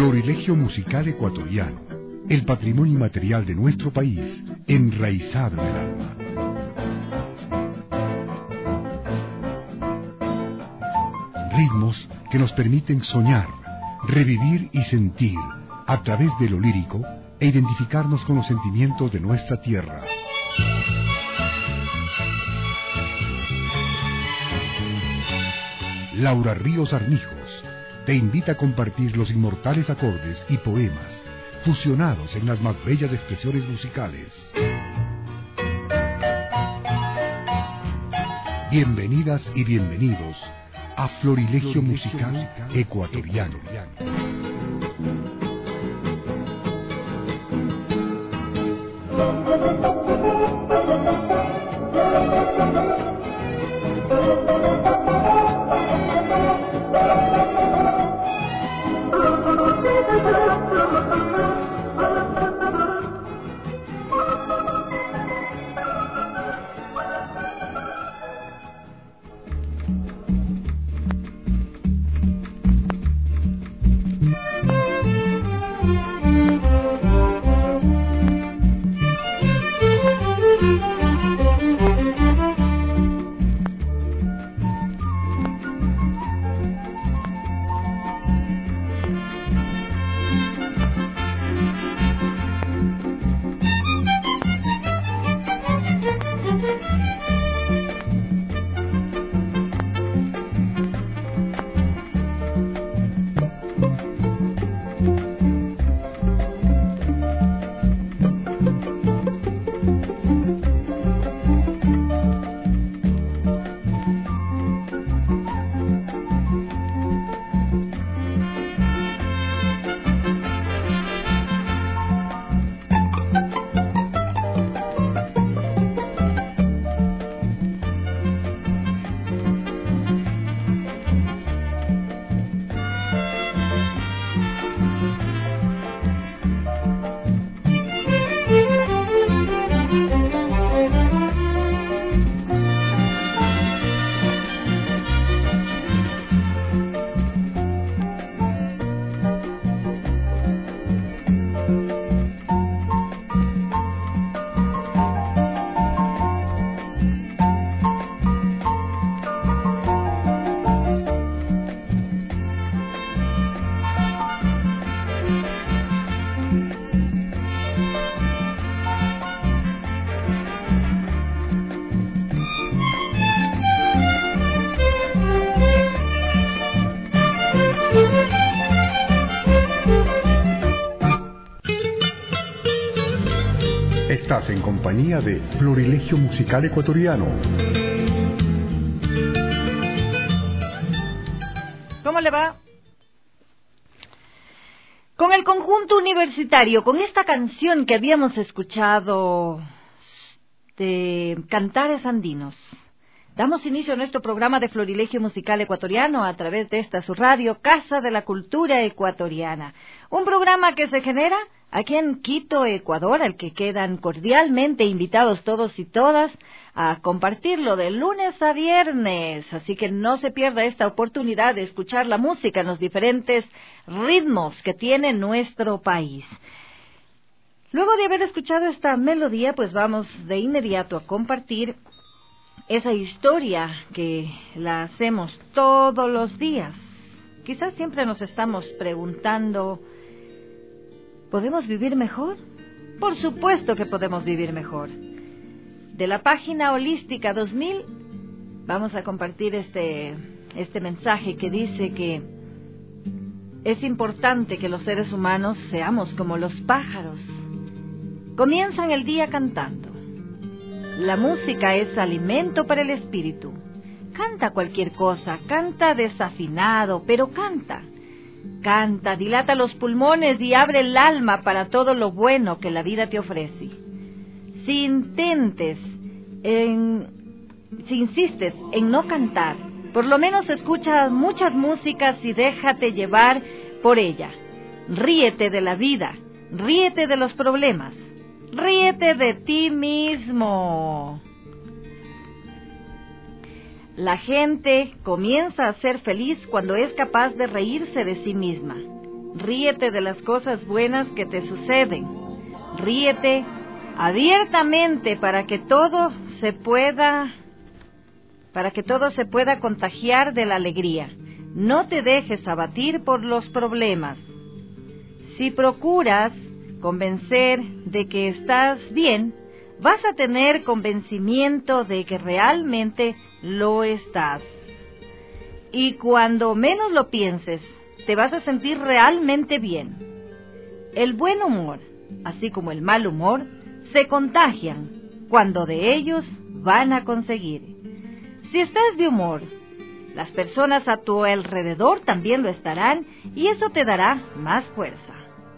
Florilegio musical ecuatoriano, el patrimonio inmaterial de nuestro país, enraizado en el alma. Ritmos que nos permiten soñar, revivir y sentir, a través de lo lírico, e identificarnos con los sentimientos de nuestra tierra. Laura Ríos Armijos te invita a compartir los inmortales acordes y poemas fusionados en las más bellas expresiones musicales. Bienvenidas y bienvenidos a Florilegio musical ecuatoriano. Estás en compañía de Florilegio musical ecuatoriano. ¿Cómo le va? Con el conjunto universitario, con esta canción que habíamos escuchado de Cantares Andinos, damos inicio a nuestro programa de Florilegio musical ecuatoriano a través de esta su radio, Casa de la Cultura Ecuatoriana. Un programa que se genera aquí en Quito, Ecuador, al que quedan cordialmente invitados todos y todas a compartirlo de lunes a viernes. Así que no se pierda esta oportunidad de escuchar la música en los diferentes ritmos que tiene nuestro país. Luego de haber escuchado esta melodía, pues vamos de inmediato a compartir esa historia que la hacemos todos los días. Quizás siempre nos estamos preguntando, ¿podemos vivir mejor? Por supuesto que podemos vivir mejor. De la página Holística 2000 vamos a compartir este mensaje que dice que es importante que los seres humanos seamos como los pájaros. Comienzan el día cantando. La música es alimento para el espíritu. Canta cualquier cosa, canta desafinado, pero canta. Canta, dilata los pulmones y abre el alma para todo lo bueno que la vida te ofrece. Si insistes en no cantar, por lo menos escucha muchas músicas y déjate llevar por ella. Ríete de la vida, ríete de los problemas, ríete de ti mismo. La gente comienza a ser feliz cuando es capaz de reírse de sí misma. Ríete de las cosas buenas que te suceden. Ríete abiertamente para que todo se pueda contagiar de la alegría. No te dejes abatir por los problemas. Si procuras convencer de que estás bien, vas a tener convencimiento de que realmente lo estás. Y cuando menos lo pienses, te vas a sentir realmente bien. El buen humor, así como el mal humor, se contagian cuando de ellos van a conseguir. Si estás de humor, las personas a tu alrededor también lo estarán y eso te dará más fuerza.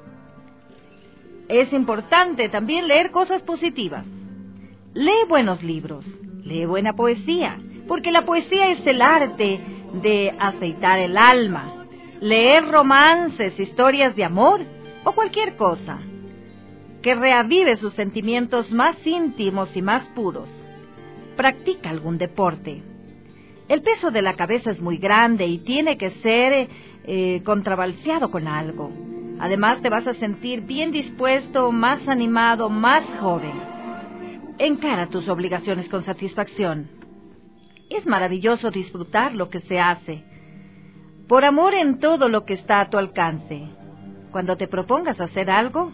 Es importante también leer cosas positivas. Lee buenos libros, lee buena poesía, porque la poesía es el arte de aceitar el alma. Leer romances, historias de amor o cualquier cosa que reavive sus sentimientos más íntimos y más puros. Practica algún deporte. El peso de la cabeza es muy grande y tiene que ser contrabalanceado con algo. Además te vas a sentir bien dispuesto, más animado, más joven. Encara tus obligaciones con satisfacción. Es maravilloso disfrutar lo que se hace. Por amor en todo lo que está a tu alcance. Cuando te propongas hacer algo,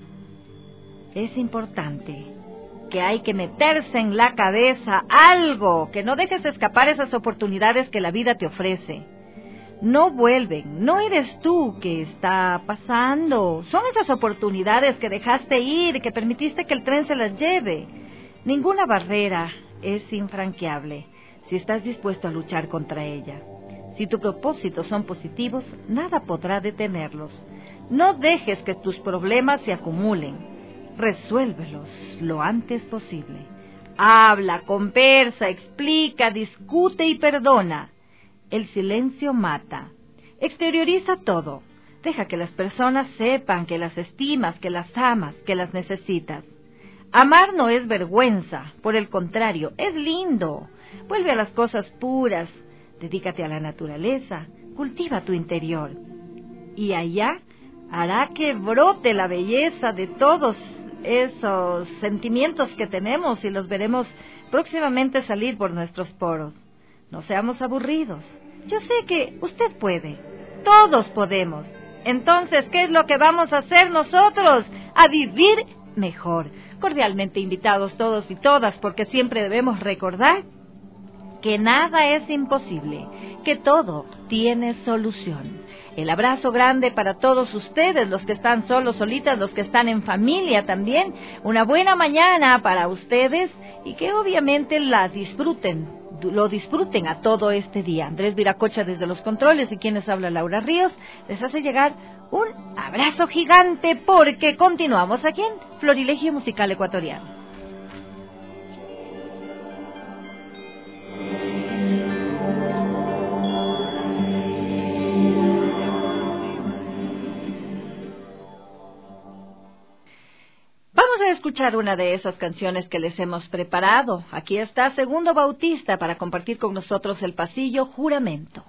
es importante que hay que meterse en la cabeza algo, que no dejes escapar esas oportunidades que la vida te ofrece. No vuelven, no eres tú que está pasando, son esas oportunidades que dejaste ir, que permitiste que el tren se las lleve. Ninguna barrera es infranqueable si estás dispuesto a luchar contra ella. Si tus propósitos son positivos, nada podrá detenerlos. No dejes que tus problemas se acumulen. Resuélvelos lo antes posible. Habla, conversa, explica, discute y perdona. El silencio mata. Exterioriza todo. Deja que las personas sepan que las estimas, que las amas, que las necesitas. Amar no es vergüenza, por el contrario, es lindo. Vuelve a las cosas puras, dedícate a la naturaleza, cultiva tu interior. Y allá hará que brote la belleza de todos esos sentimientos que tenemos y los veremos próximamente salir por nuestros poros. No seamos aburridos. Yo sé que usted puede. Todos podemos. Entonces, ¿qué es lo que vamos a hacer nosotros? A vivir mejor. Cordialmente invitados todos y todas, porque siempre debemos recordar que nada es imposible, que todo tiene solución. El abrazo grande para todos ustedes, los que están solos, solitas, los que están en familia también. Una buena mañana para ustedes y que obviamente lo disfruten a todo este día. Andrés Viracocha desde los controles y quienes habla Laura Ríos les hace llegar un abrazo gigante porque continuamos aquí en Florilegio Musical Ecuatoriano. Vamos a escuchar una de esas canciones que les hemos preparado. Aquí está Segundo Bautista para compartir con nosotros el pasillo Juramento.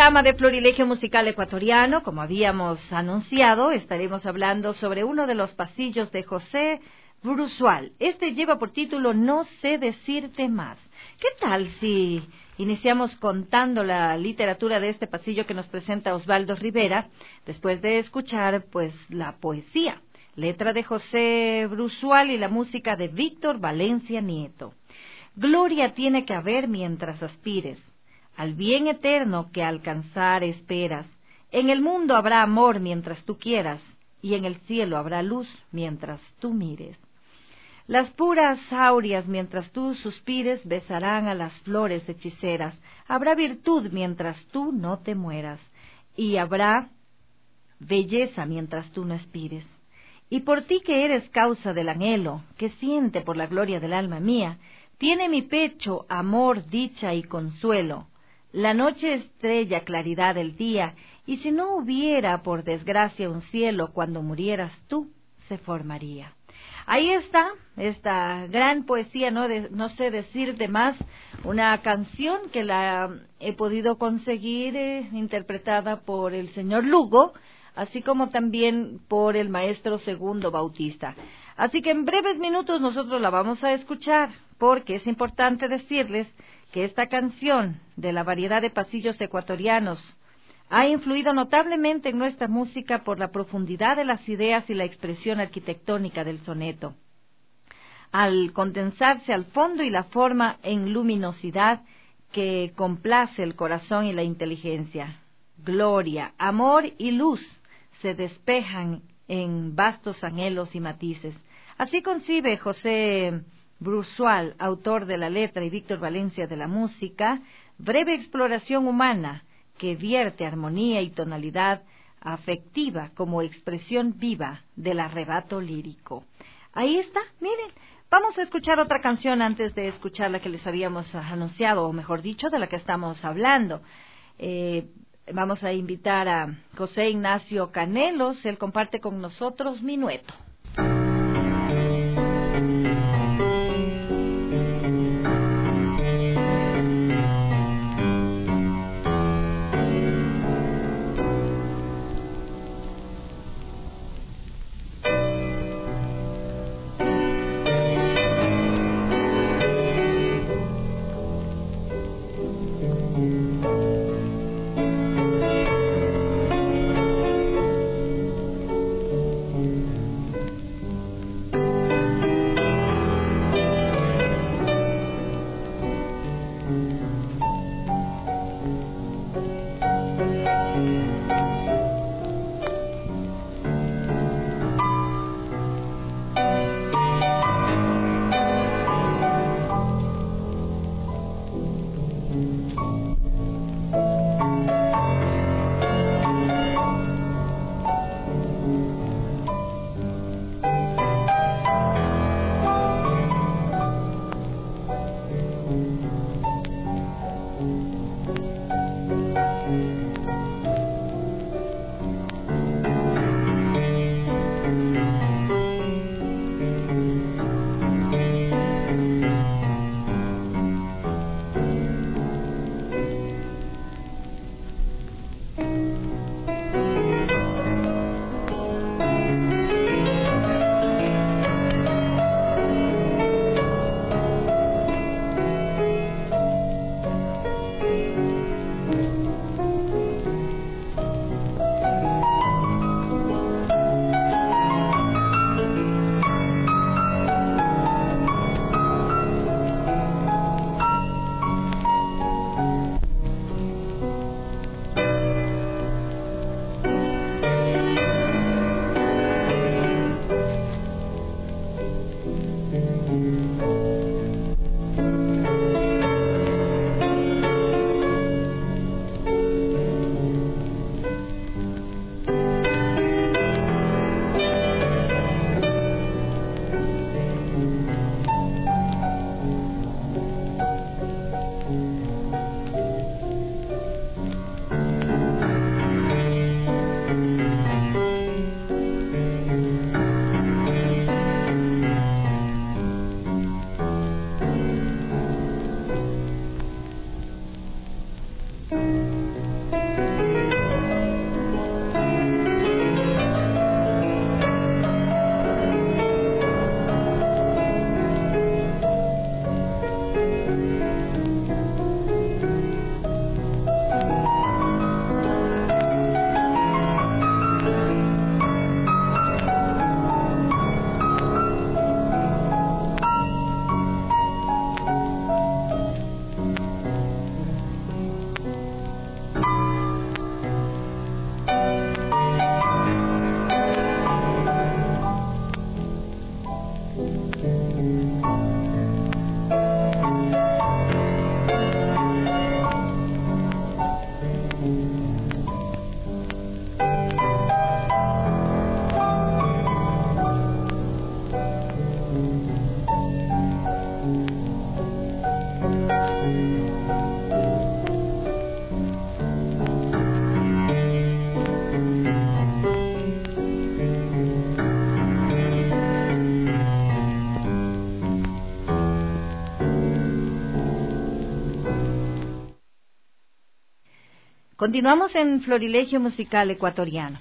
programa de Florilegio Musical Ecuatoriano, como habíamos anunciado, estaremos hablando sobre uno de los pasillos de José Brusual. Este lleva por título No sé decirte más. ¿Qué tal si iniciamos contando la literatura de este pasillo que nos presenta Osvaldo Rivera, después de escuchar, pues, la poesía, letra de José Brusual y la música de Víctor Valencia Nieto? Gloria tiene que haber mientras aspires al bien eterno que alcanzar esperas. En el mundo habrá amor mientras tú quieras, y en el cielo habrá luz mientras tú mires. Las puras áureas mientras tú suspires besarán a las flores hechiceras. Habrá virtud mientras tú no te mueras, y habrá belleza mientras tú no expires. Y por ti que eres causa del anhelo, que siente por la gloria del alma mía, tiene mi pecho amor, dicha y consuelo. La noche estrella claridad del día, y si no hubiera por desgracia un cielo, cuando murieras tú, se formaría. Ahí está, esta gran poesía, no sé decirte más, una canción que la he podido conseguir interpretada por el señor Lugo, así como también por el maestro Segundo Bautista. Así que en breves minutos nosotros la vamos a escuchar, porque es importante decirles que esta canción de la variedad de pasillos ecuatorianos ha influido notablemente en nuestra música por la profundidad de las ideas y la expresión arquitectónica del soneto, al condensarse al fondo y la forma en luminosidad que complace el corazón y la inteligencia. Gloria, amor y luz se despejan en vastos anhelos y matices. Así concibe José Brusual, autor de la letra, y Víctor Valencia de la música, breve exploración humana que vierte armonía y tonalidad afectiva como expresión viva del arrebato lírico. Ahí está, miren. Vamos a escuchar otra canción antes de escuchar la que les habíamos anunciado, o mejor dicho, de la que estamos hablando. Vamos a invitar a José Ignacio Canelos, él comparte con nosotros Minueto. Continuamos en Florilegio Musical Ecuatoriano.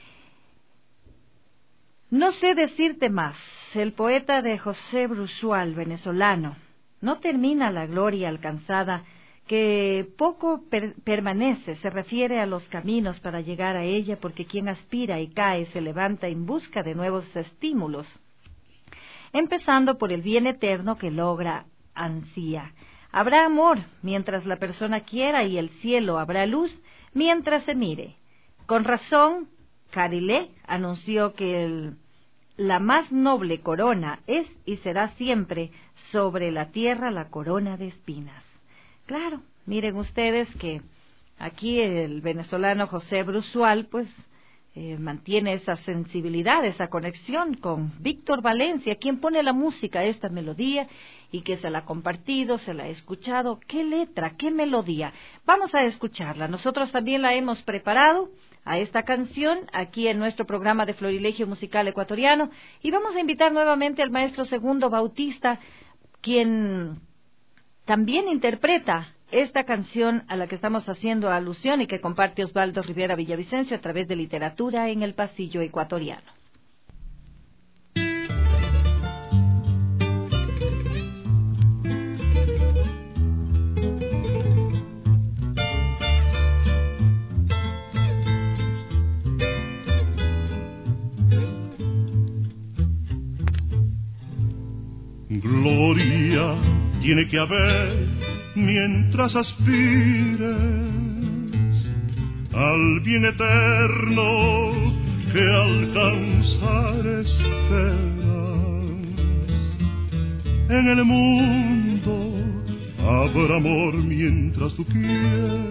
No sé decirte más. El poeta de José Brusual, venezolano, no termina la gloria alcanzada, que poco permanece, se refiere a los caminos para llegar a ella, porque quien aspira y cae se levanta en busca de nuevos estímulos, empezando por el bien eterno que logra ansía. Habrá amor mientras la persona quiera y el cielo habrá luz mientras se mire. Con razón, Carilé anunció que la más noble corona es y será siempre sobre la tierra la corona de espinas. Claro, miren ustedes que aquí el venezolano José Brusual pues mantiene esa sensibilidad, esa conexión con Víctor Valencia, quien pone la música a esta melodía y que se la ha compartido, se la ha escuchado. ¡Qué letra, qué melodía! Vamos a escucharla. Nosotros también la hemos preparado a esta canción aquí en nuestro programa de Florilegio Musical Ecuatoriano y vamos a invitar nuevamente al maestro Segundo Bautista, quien también interpreta esta canción a la que estamos haciendo alusión y que comparte Osvaldo Rivera Villavicencio a través de Literatura en el Pasillo Ecuatoriano. Gloria tiene que haber mientras aspires al bien eterno que alcanzar esperas. En el mundo habrá amor mientras tú quieras,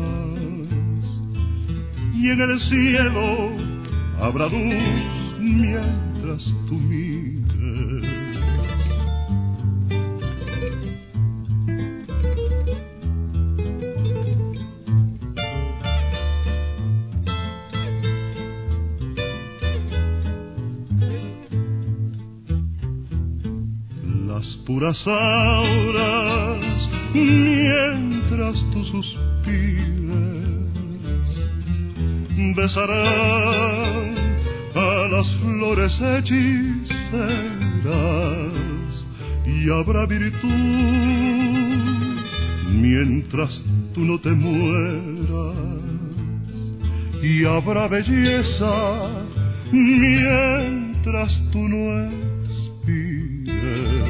y en el cielo habrá luz mientras tú mires. Puras auras mientras tú suspires besarán a las flores hechiceras y habrá virtud mientras tú no te mueras y habrá belleza mientras tú no expires.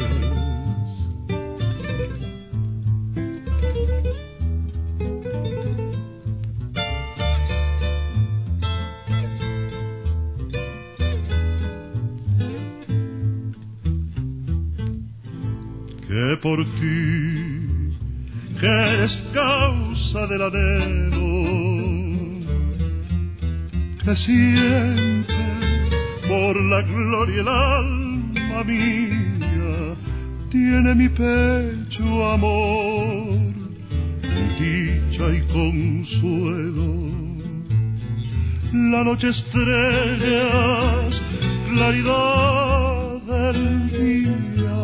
Que por ti, que eres causa del anhelo, que siente por la gloria el alma mía, tiene mi pecho amor, dicha y consuelo. La noche estrellas, claridad del día.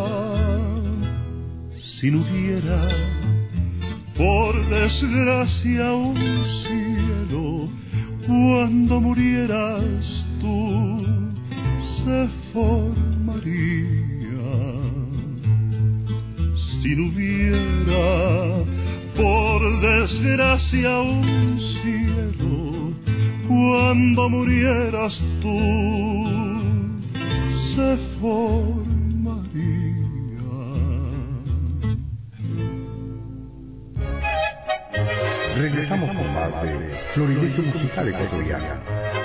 Si no hubiera, por desgracia, un cielo, cuando murieras tú, se formaría. Si no hubiera, por desgracia, un cielo, cuando murieras tú, se formaría. Regresamos con más de Florilegio Musical Ecuatoriano.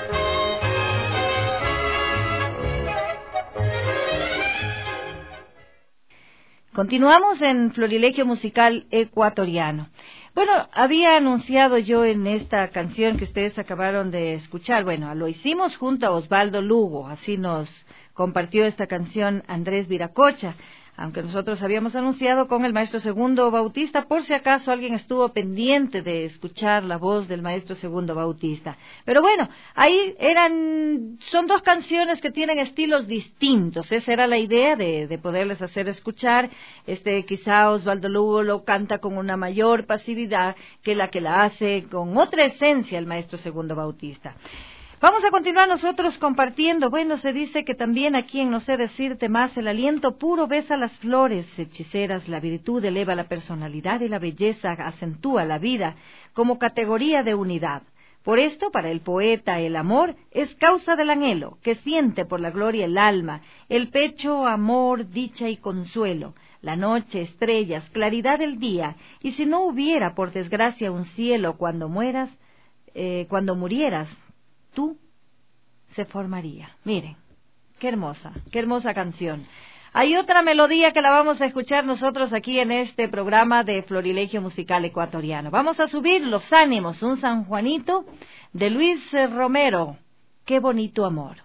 Continuamos en Florilegio Musical Ecuatoriano. Bueno, había anunciado yo en esta canción que ustedes acabaron de escuchar, bueno, lo hicimos junto a Osvaldo Lugo, así nos compartió esta canción Andrés Viracocha. aunque nosotros habíamos anunciado con el maestro Segundo Bautista, por si acaso alguien estuvo pendiente de escuchar la voz del maestro Segundo Bautista. Pero bueno, ahí son dos canciones que tienen estilos distintos. Esa era la idea de poderles hacer escuchar. Quizá Osvaldo Lugo lo canta con una mayor pasividad que la hace con otra esencia el maestro Segundo Bautista. Vamos a continuar nosotros compartiendo. Bueno, se dice que también aquí en No sé decirte más, el aliento puro besa las flores hechiceras, la virtud eleva la personalidad y la belleza acentúa la vida como categoría de unidad. Por esto, para el poeta, el amor es causa del anhelo, que siente por la gloria el alma, el pecho, amor, dicha y consuelo, la noche, estrellas, claridad del día, y si no hubiera, por desgracia, un cielo cuando murieras, tú se formaría. Miren, qué hermosa canción. Hay otra melodía que la vamos a escuchar nosotros aquí en este programa de Florilegio Musical Ecuatoriano. Vamos a subir los ánimos, un San Juanito de Luis Romero. Qué bonito amor.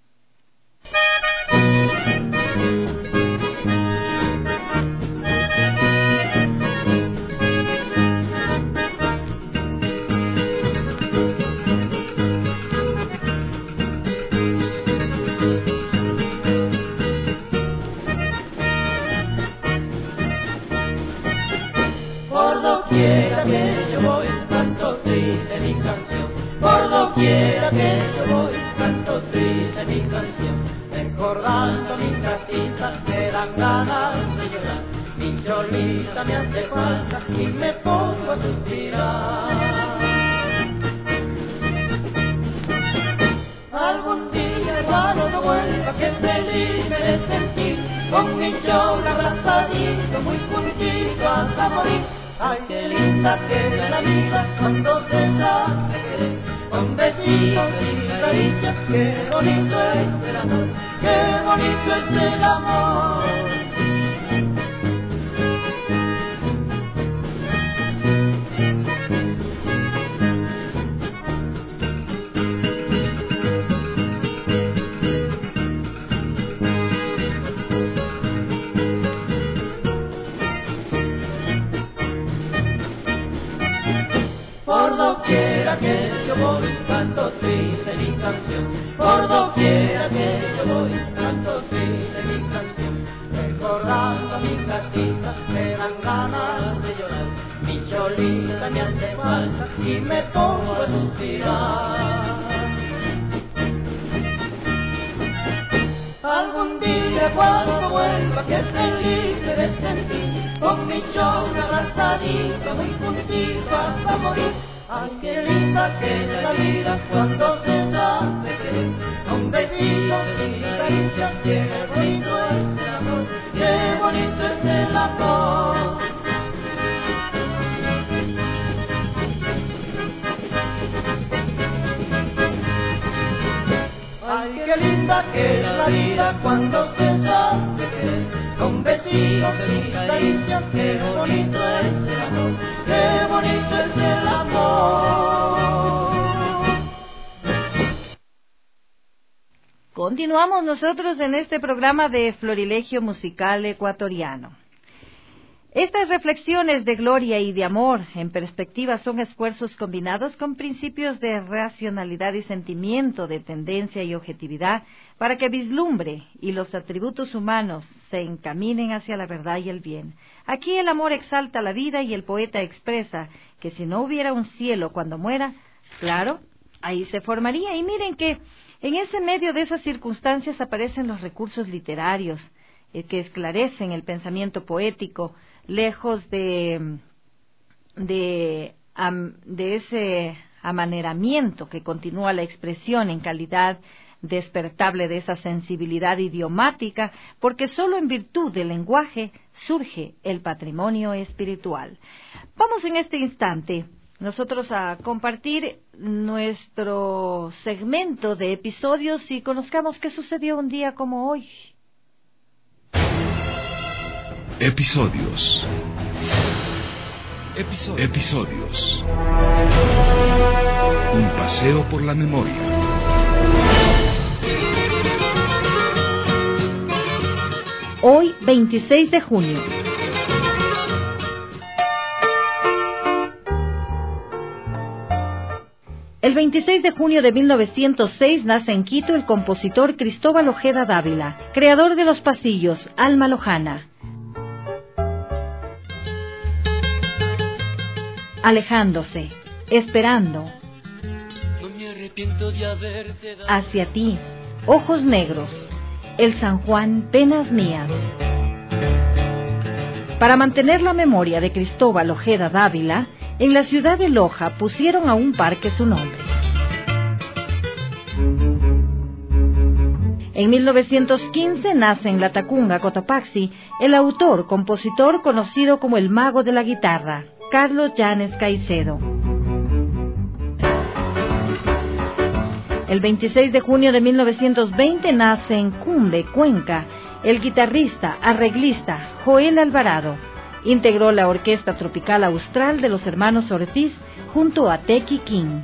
Quiera que yo voy, canto triste mi canción. Por doquiera que yo voy, canto triste mi canción. Recordando mi casita, me dan ganas de llorar. Mi cholita me hace falta y me pongo a suspirar. Algún día cuando vuelva, que feliz me de sentir, con mi chola abrazadito, muy juntito hasta morir. Ay, qué linda que es la vida cuando se sabe querer, con besitos y caricias, qué bonito es el amor, qué bonito es el amor. Por doquiera que yo voy, canto triste mi canción. Por doquiera que yo voy, canto triste mi canción. Recordando mi casita, me dan ganas de llorar. Mi cholita me hace falta y me pongo a suspirar. Algún día cuando vuelva, que feliz me de sentir, con mi chola abrazadita, muy juntito hasta morir. Ay, qué linda que es la vida cuando se sabe querer, con besitos y caricias, qué bonito es el amor, qué bonito es el amor. Ay, qué linda que es la vida cuando se sabe querer, con besitos y caricias, qué bonito es el amor, qué bonito es el amor. Continuamos nosotros en este programa de Florilegio Musical Ecuatoriano. Estas reflexiones de gloria y de amor en perspectiva son esfuerzos combinados con principios de racionalidad y sentimiento, de tendencia y objetividad, para que vislumbre y los atributos humanos se encaminen hacia la verdad y el bien. Aquí el amor exalta la vida y el poeta expresa que si no hubiera un cielo cuando muera, claro, ahí se formaría. Y miren que en ese medio de esas circunstancias aparecen los recursos literarios que esclarecen el pensamiento poético, lejos de ese amaneramiento que continúa la expresión en calidad despertable de esa sensibilidad idiomática, porque solo en virtud del lenguaje surge el patrimonio espiritual. Vamos en este instante nosotros a compartir nuestro segmento de episodios y conozcamos qué sucedió un día como hoy. Episodios. Un paseo por la memoria. hoy 26 de junio. El 26 de junio de 1906 nace en Quito el compositor Cristóbal Ojeda Dávila, creador de Los Pasillos, Alma Lojana. Alejándose, esperando. No me arrepiento de haberte dado. Hacia ti, ojos negros, el San Juan, penas mías. Para mantener la memoria de Cristóbal Ojeda Dávila, en la ciudad de Loja pusieron a un parque su nombre. En 1915 nace en Latacunga, Cotopaxi, el autor, compositor conocido como el mago de la guitarra, Carlos Llanes Caicedo. El 26 de junio de 1920 nace en Cumbe, Cuenca, el guitarrista, arreglista Joel Alvarado. Integró la Orquesta Tropical Austral de los Hermanos Ortiz junto a Tequi King.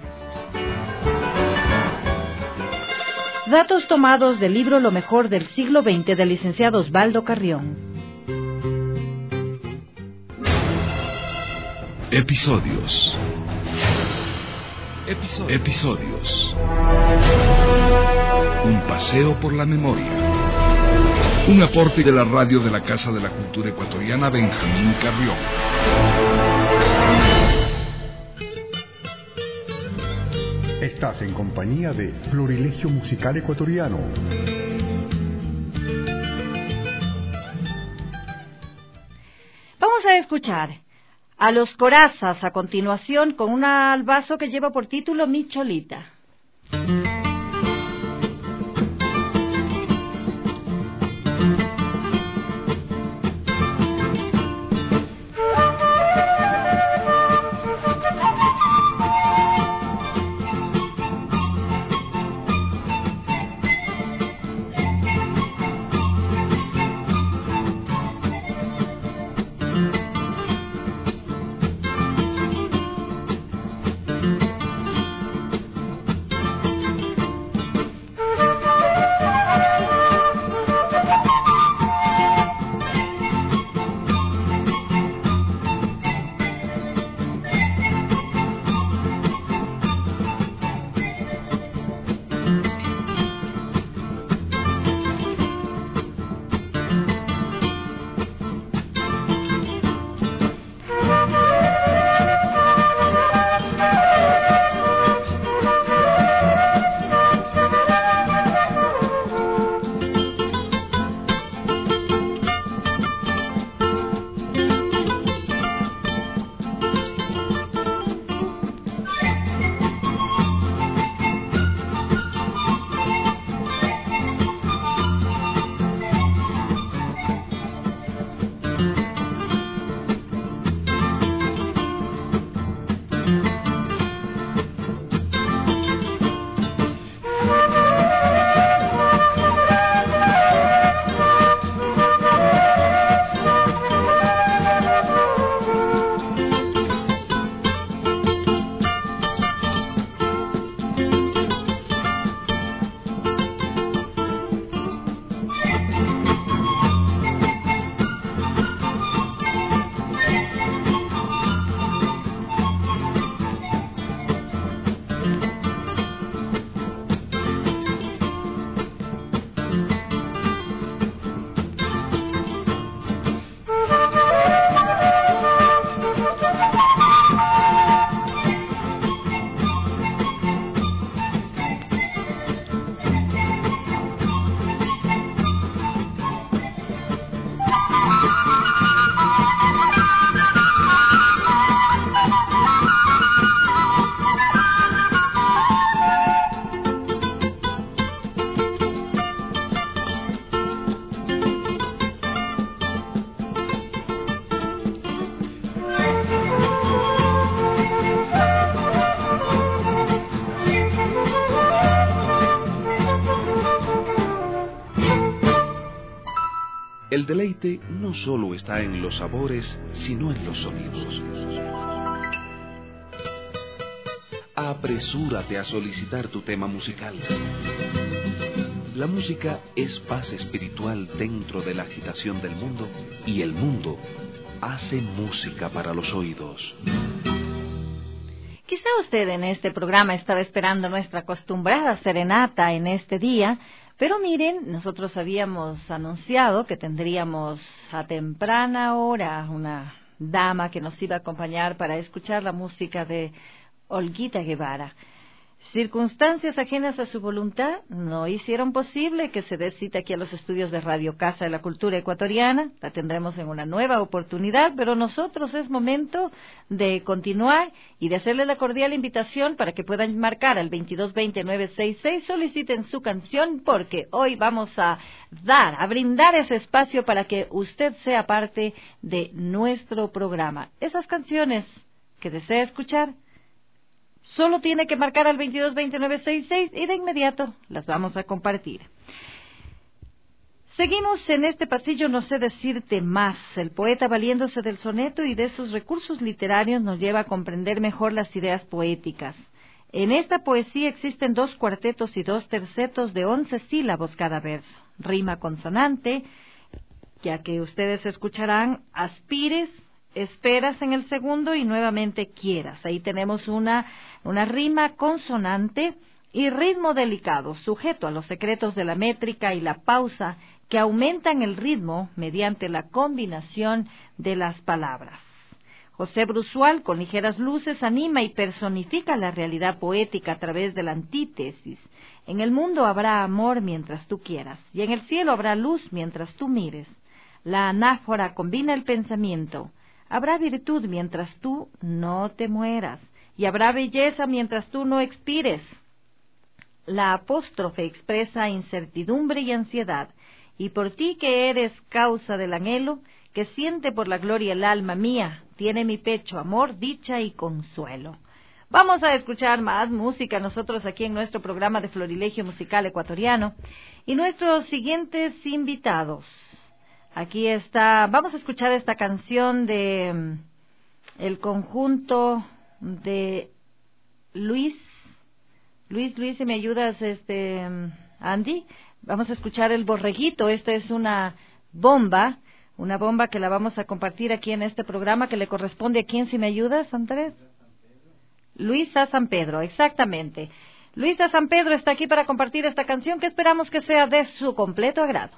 Datos tomados del libro Lo mejor del siglo XX del licenciado Osvaldo Carrión. Episodios. Un paseo por la memoria. Un aporte de la radio de la Casa de la Cultura Ecuatoriana Benjamín Carrión. Estás en compañía de Florilegio Musical Ecuatoriano. Vamos a escuchar a Los Corazas a continuación con un albazo que lleva por título Mi Cholita. El deleite no solo está en los sabores, sino en los sonidos. Apresúrate a solicitar tu tema musical. La música es paz espiritual dentro de la agitación del mundo y el mundo hace música para los oídos. Quizá usted en este programa estaba esperando nuestra acostumbrada serenata en este día, pero miren, nosotros habíamos anunciado que tendríamos a temprana hora una dama que nos iba a acompañar para escuchar la música de Olguita Guevara. Circunstancias ajenas a su voluntad no hicieron posible que se dé cita aquí a los estudios de Radio Casa de la Cultura Ecuatoriana. La tendremos en una nueva oportunidad, pero nosotros es momento de continuar y de hacerle la cordial invitación para que puedan marcar al 2220-966, soliciten su canción, porque hoy vamos a brindar ese espacio para que usted sea parte de nuestro programa. Esas canciones que desea escuchar, solo tiene que marcar al 2220-966 y de inmediato las vamos a compartir. Seguimos en este pasillo No sé decirte más. El poeta, valiéndose del soneto y de sus recursos literarios, nos lleva a comprender mejor las ideas poéticas. En esta poesía existen 2 cuartetos y 2 tercetos de 11 sílabos cada verso. Rima consonante, ya que ustedes escucharán aspires, esperas en el segundo y nuevamente quieras. Ahí tenemos una rima consonante y ritmo delicado, sujeto a los secretos de la métrica y la pausa, que aumentan el ritmo mediante la combinación de las palabras. José Brusual, con ligeras luces, anima y personifica la realidad poética a través de la antítesis. En el mundo habrá amor mientras tú quieras, y en el cielo habrá luz mientras tú mires. La anáfora combina el pensamiento. Habrá virtud mientras tú no te mueras, y habrá belleza mientras tú no expires. La apóstrofe expresa incertidumbre y ansiedad, y por ti que eres causa del anhelo, que siente por la gloria el alma mía, tiene mi pecho amor, dicha y consuelo. Vamos a escuchar más música nosotros aquí en nuestro programa de Florilegio Musical Ecuatoriano, y nuestros siguientes invitados. Aquí está, vamos a escuchar esta canción de el conjunto de Luis, si me ayudas, Andy. Vamos a escuchar El Borreguito. Esta es una bomba que la vamos a compartir aquí en este programa, que le corresponde a quién, si me ayudas, Andrés. Luisa San Pedro, exactamente. Luisa San Pedro está aquí para compartir esta canción que esperamos que sea de su completo agrado.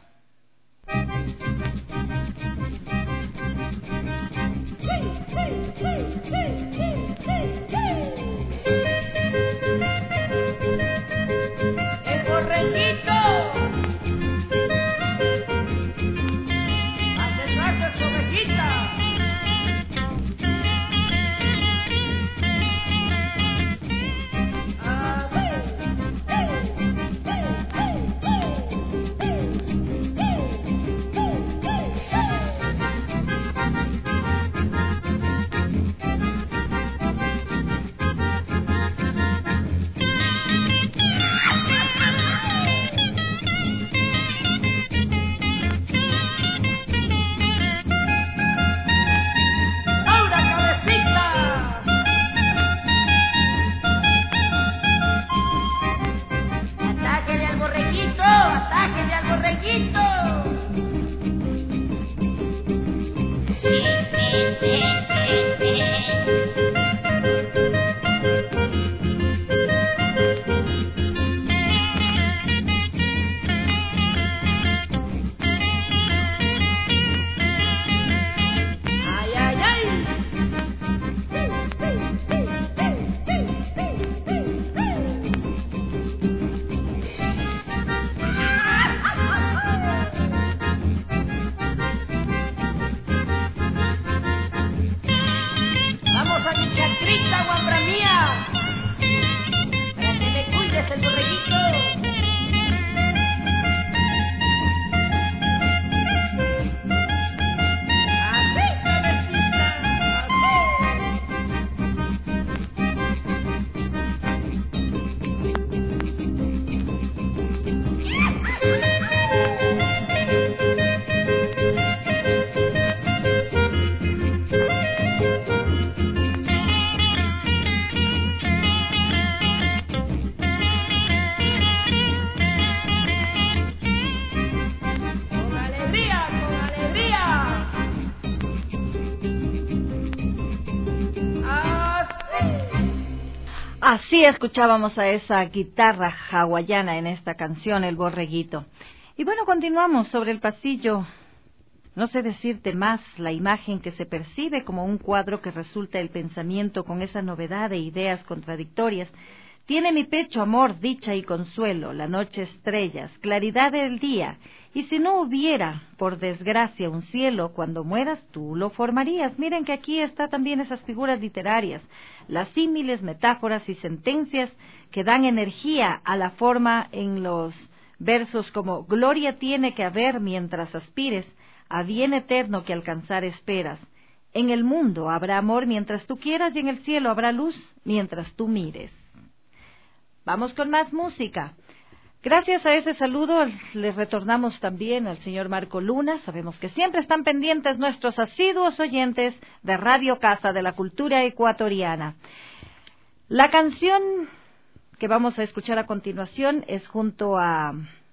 Así escuchábamos a esa guitarra hawaiana en esta canción, El Borreguito. Y bueno, continuamos sobre el pasillo. No sé decirte más, la imagen que se percibe como un cuadro que resulta el pensamiento con esa novedad de ideas contradictorias. Tiene mi pecho amor, dicha y consuelo, la noche estrellas, claridad del día. Y si no hubiera, por desgracia, un cielo, cuando mueras tú lo formarías. Miren que aquí está también esas figuras literarias, las símiles, metáforas y sentencias que dan energía a la forma en los versos como gloria tiene que haber mientras aspires, a bien eterno que alcanzar esperas. En el mundo habrá amor mientras tú quieras y en el cielo habrá luz mientras tú mires. Vamos con más música. Gracias a ese saludo les retornamos también al señor Marco Luna. Sabemos que siempre están pendientes nuestros asiduos oyentes de Radio Casa de la Cultura Ecuatoriana. La canción que vamos a escuchar a continuación es junto a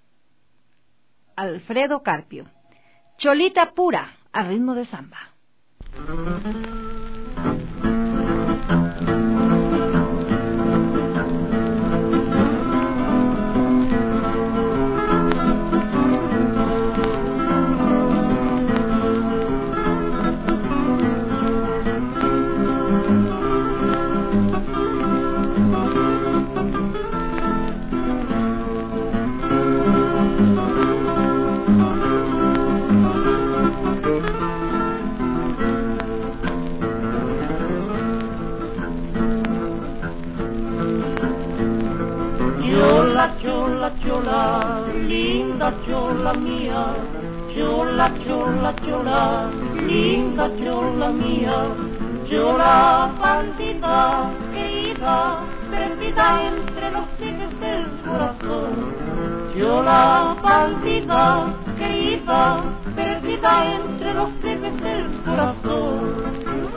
Alfredo Carpio. Cholita pura, a ritmo de samba. Chola, chola, linda chola mía, chola, chola, chola, linda chola mía, chola bandida, querida, perdida entre los cines del corazón, chola bandida, querida, perdida entre los cines del corazón.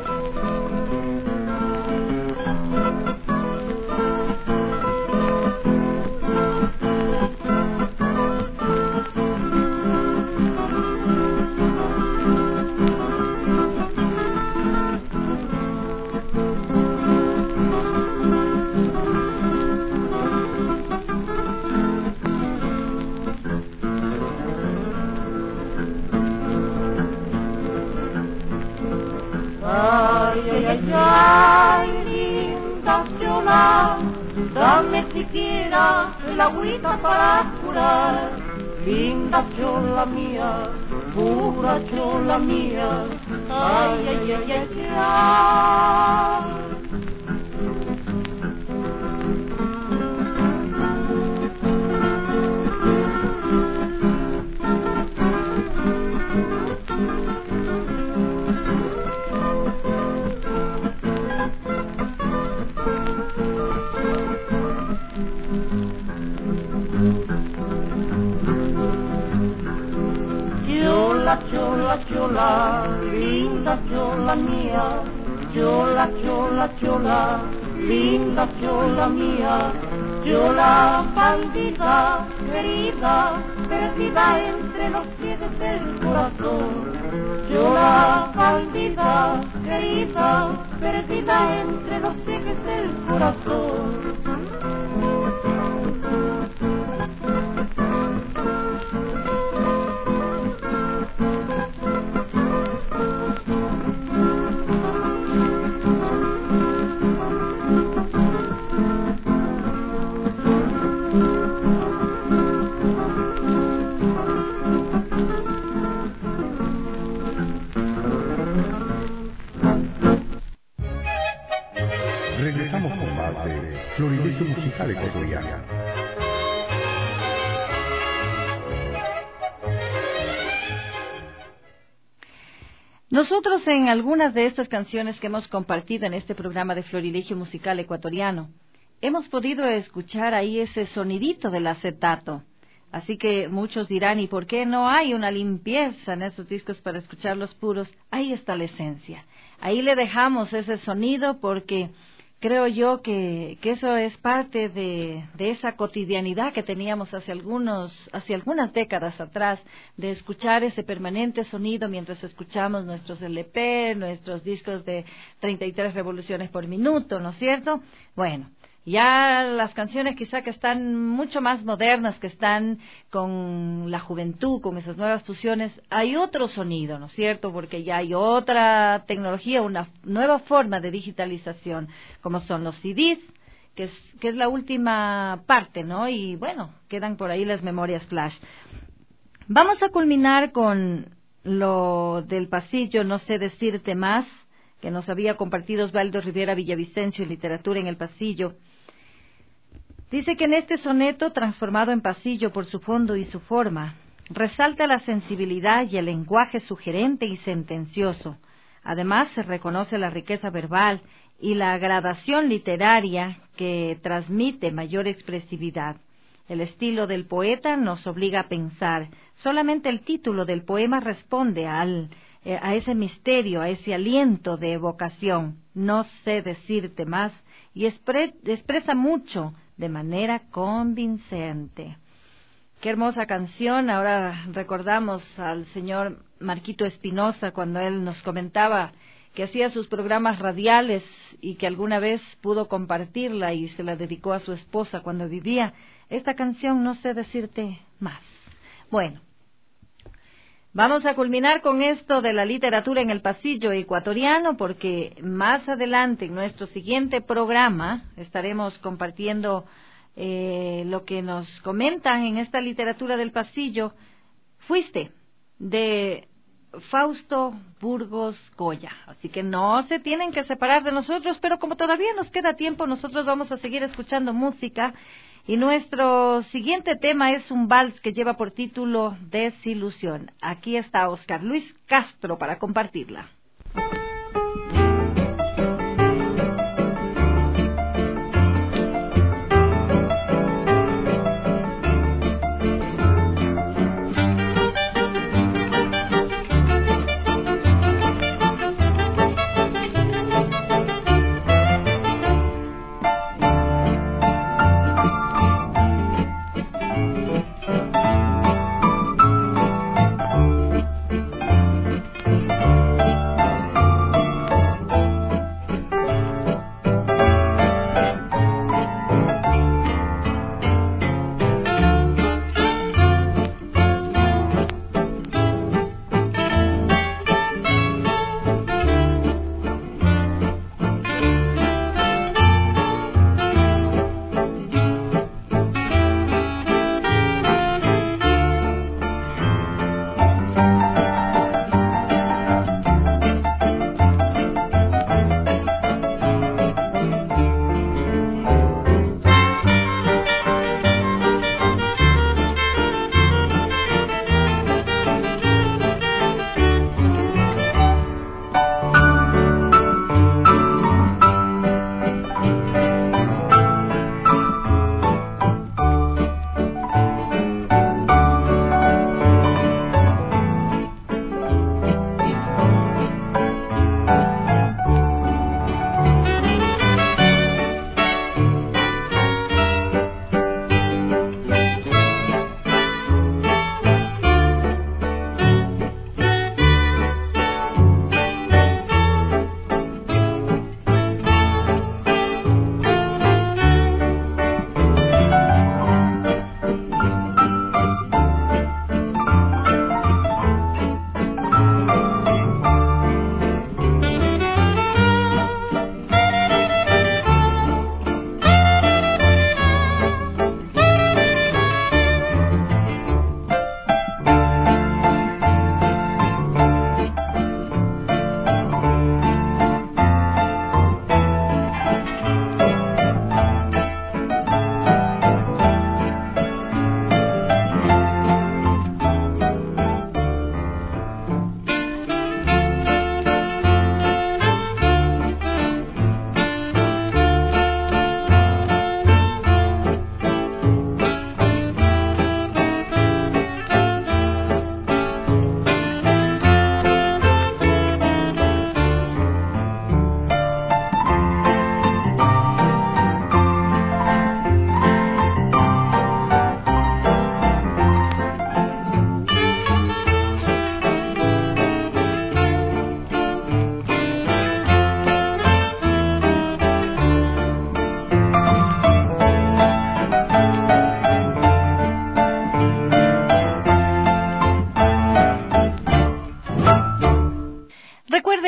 Ay, linda chola, dame siquiera el agüita para curar. Linda chola mía, pura chola mía, ay, ay, ay, ay, ay. Chola, chola, linda chola mía, chola, chola, chola, linda chola mía, chola bandida, querida, perdida entre los pies del corazón, chola bandida, querida, perdida entre los pies del corazón. Regresamos con más de Florilegio Musical Ecuatoriana. Nosotros en algunas de estas canciones que hemos compartido en este programa de Florilegio Musical Ecuatoriano, hemos podido escuchar ahí ese sonidito del acetato. Así que muchos dirán, ¿y por qué no hay una limpieza en esos discos para escucharlos puros? Ahí está la esencia. Ahí le dejamos ese sonido porque creo yo que eso es parte de esa cotidianidad que teníamos hace algunas décadas atrás, de escuchar ese permanente sonido mientras escuchamos nuestros LP, nuestros discos de 33 revoluciones por minuto, ¿no es cierto? Bueno, Ya las canciones quizá que están mucho más modernas, que están con la juventud, con esas nuevas fusiones, hay otro sonido, ¿no es cierto? Porque ya hay otra tecnología, una nueva forma de digitalización, como son los CDs, que es la última parte, ¿no? Y bueno, quedan por ahí las memorias flash. Vamos a culminar con lo del pasillo, no sé decirte más, que nos había compartido Osvaldo Rivera Villavicencio en Literatura en el Pasillo. Dice que en este soneto, transformado en pasillo por su fondo y su forma, resalta la sensibilidad y el lenguaje sugerente y sentencioso. Además, se reconoce la riqueza verbal y la gradación literaria que transmite mayor expresividad. El estilo del poeta nos obliga a pensar. Solamente el título del poema responde a ese misterio, a ese aliento de evocación. No sé decirte más, y expresa mucho de manera convincente. Qué hermosa canción. Ahora recordamos al señor Marquito Espinosa cuando él nos comentaba que hacía sus programas radiales y que alguna vez pudo compartirla y se la dedicó a su esposa cuando vivía. Esta canción, no sé decirte más. Bueno, vamos a culminar con esto de la literatura en el pasillo ecuatoriano, porque más adelante en nuestro siguiente programa estaremos compartiendo lo que nos comentan en esta literatura del pasillo. Fuiste de Fausto Burgos Goya, así que no se tienen que separar de nosotros, pero como todavía nos queda tiempo, nosotros vamos a seguir escuchando música, y nuestro siguiente tema es un vals que lleva por título Desilusión. Aquí está Oscar Luis Castro para compartirla.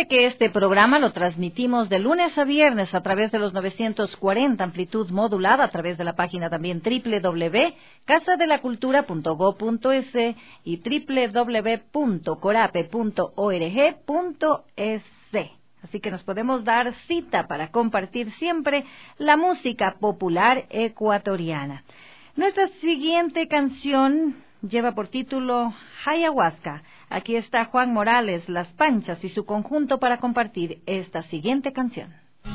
que este programa lo transmitimos de lunes a viernes a través de los 940 amplitud modulada, a través de la página también www.casadelacultura.go.es y www.corape.org.es. Así que nos podemos dar cita para compartir siempre la música popular ecuatoriana. Nuestra siguiente canción lleva por título Ayahuasca. Aquí está Juan Morales, Las Panchas y su conjunto para compartir esta siguiente canción.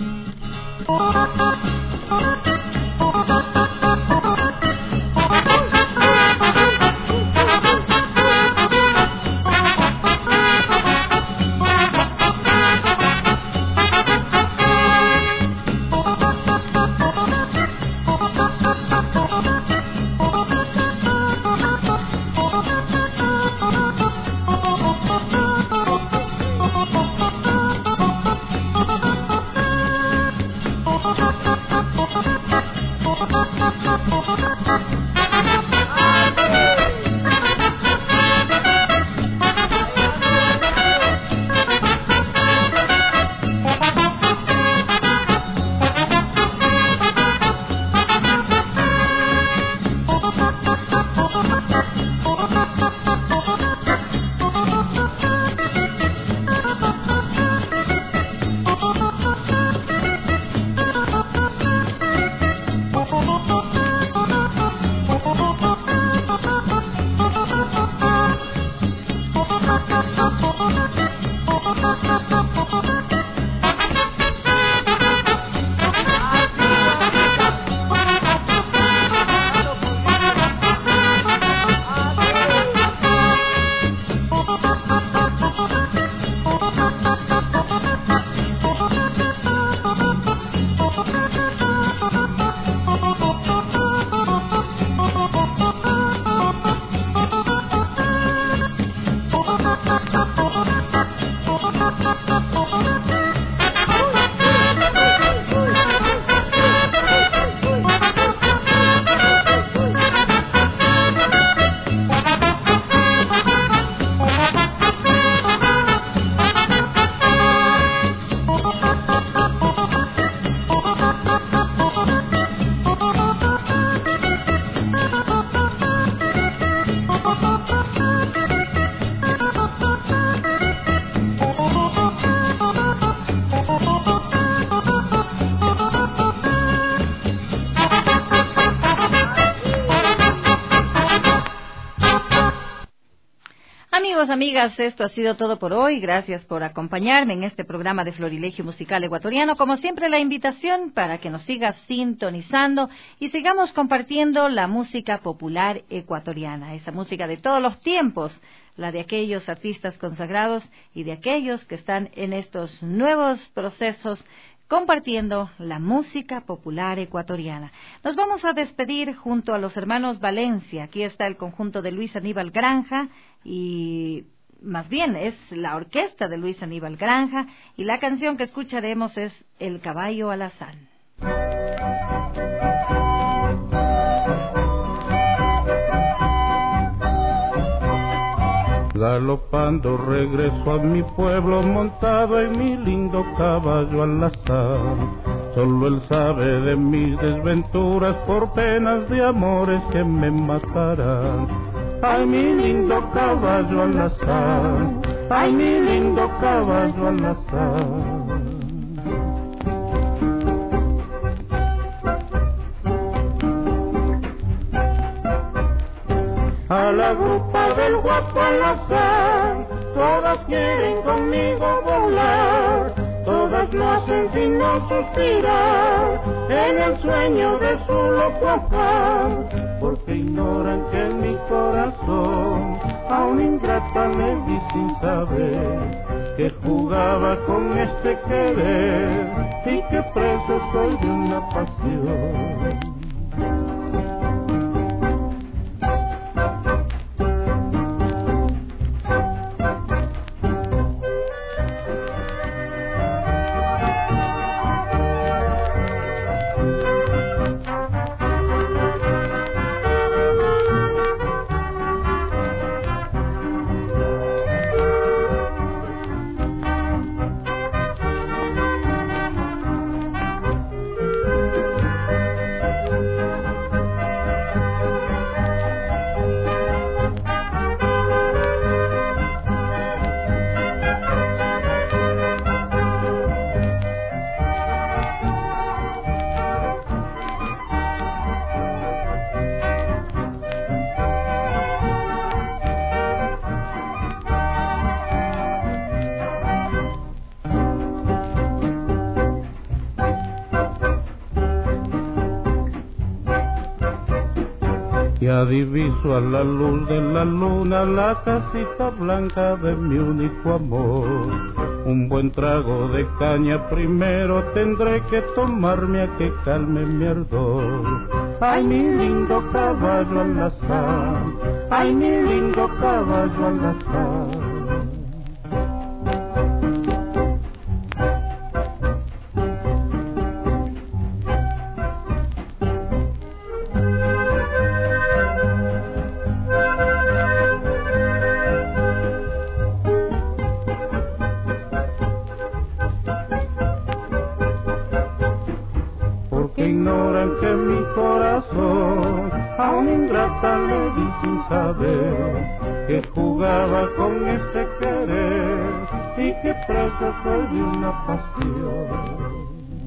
Amigas, esto ha sido todo por hoy. Gracias por acompañarme en este programa de Florilegio Musical Ecuatoriano. Como siempre, la invitación para que nos sigas sintonizando y sigamos compartiendo la música popular ecuatoriana, esa música de todos los tiempos, la de aquellos artistas consagrados y de aquellos que están en estos nuevos procesos compartiendo la música popular ecuatoriana. Nos vamos a despedir junto a los hermanos Valencia. Aquí está el conjunto de Luis Aníbal Granja y más bien es la orquesta de Luis Aníbal Granja y la canción que escucharemos es El Caballo Alazán. Galopando regreso a mi pueblo montado en mi lindo caballo alazán. Solo él sabe de mis desventuras por penas de amores que me matarán. Ay, mi lindo caballo alazán, ay, mi lindo caballo alazán. A la grupa del guapo alazán, todas quieren conmigo volar, todas no hacen sino suspirar en el sueño de su loco afán, porque ignoran que en mi corazón a una ingrata me di sin saber que jugaba con este querer y que preso soy de una pasión. Ya diviso a la luz de la luna la casita blanca de mi único amor. Un buen trago de caña primero tendré que tomarme a que calme mi ardor. Ay, mi lindo caballo al azar, ay, mi lindo caballo al azar. Ignoran que mi corazón a una ingrata le di sin saber que jugaba con ese querer y que preso soy de una pasión.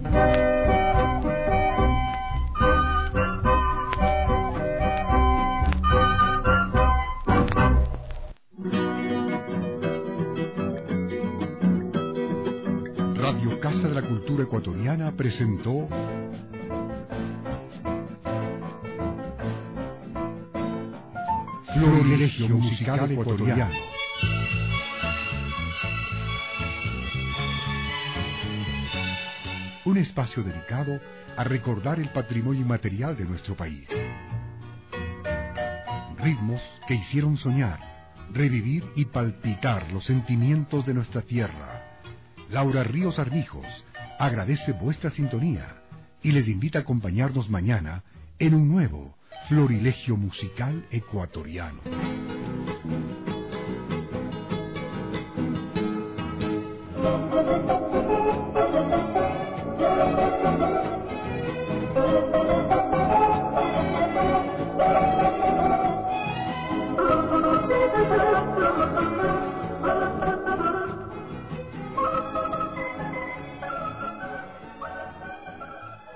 Radio Casa de la Cultura Ecuatoriana presentó Florilegio Musical Ecuatoriano. Un espacio dedicado a recordar el patrimonio inmaterial de nuestro país. Ritmos que hicieron soñar, revivir y palpitar los sentimientos de nuestra tierra. Laura Ríos Armijos agradece vuestra sintonía y les invita a acompañarnos mañana en un nuevo Florilegio Musical Ecuatoriano.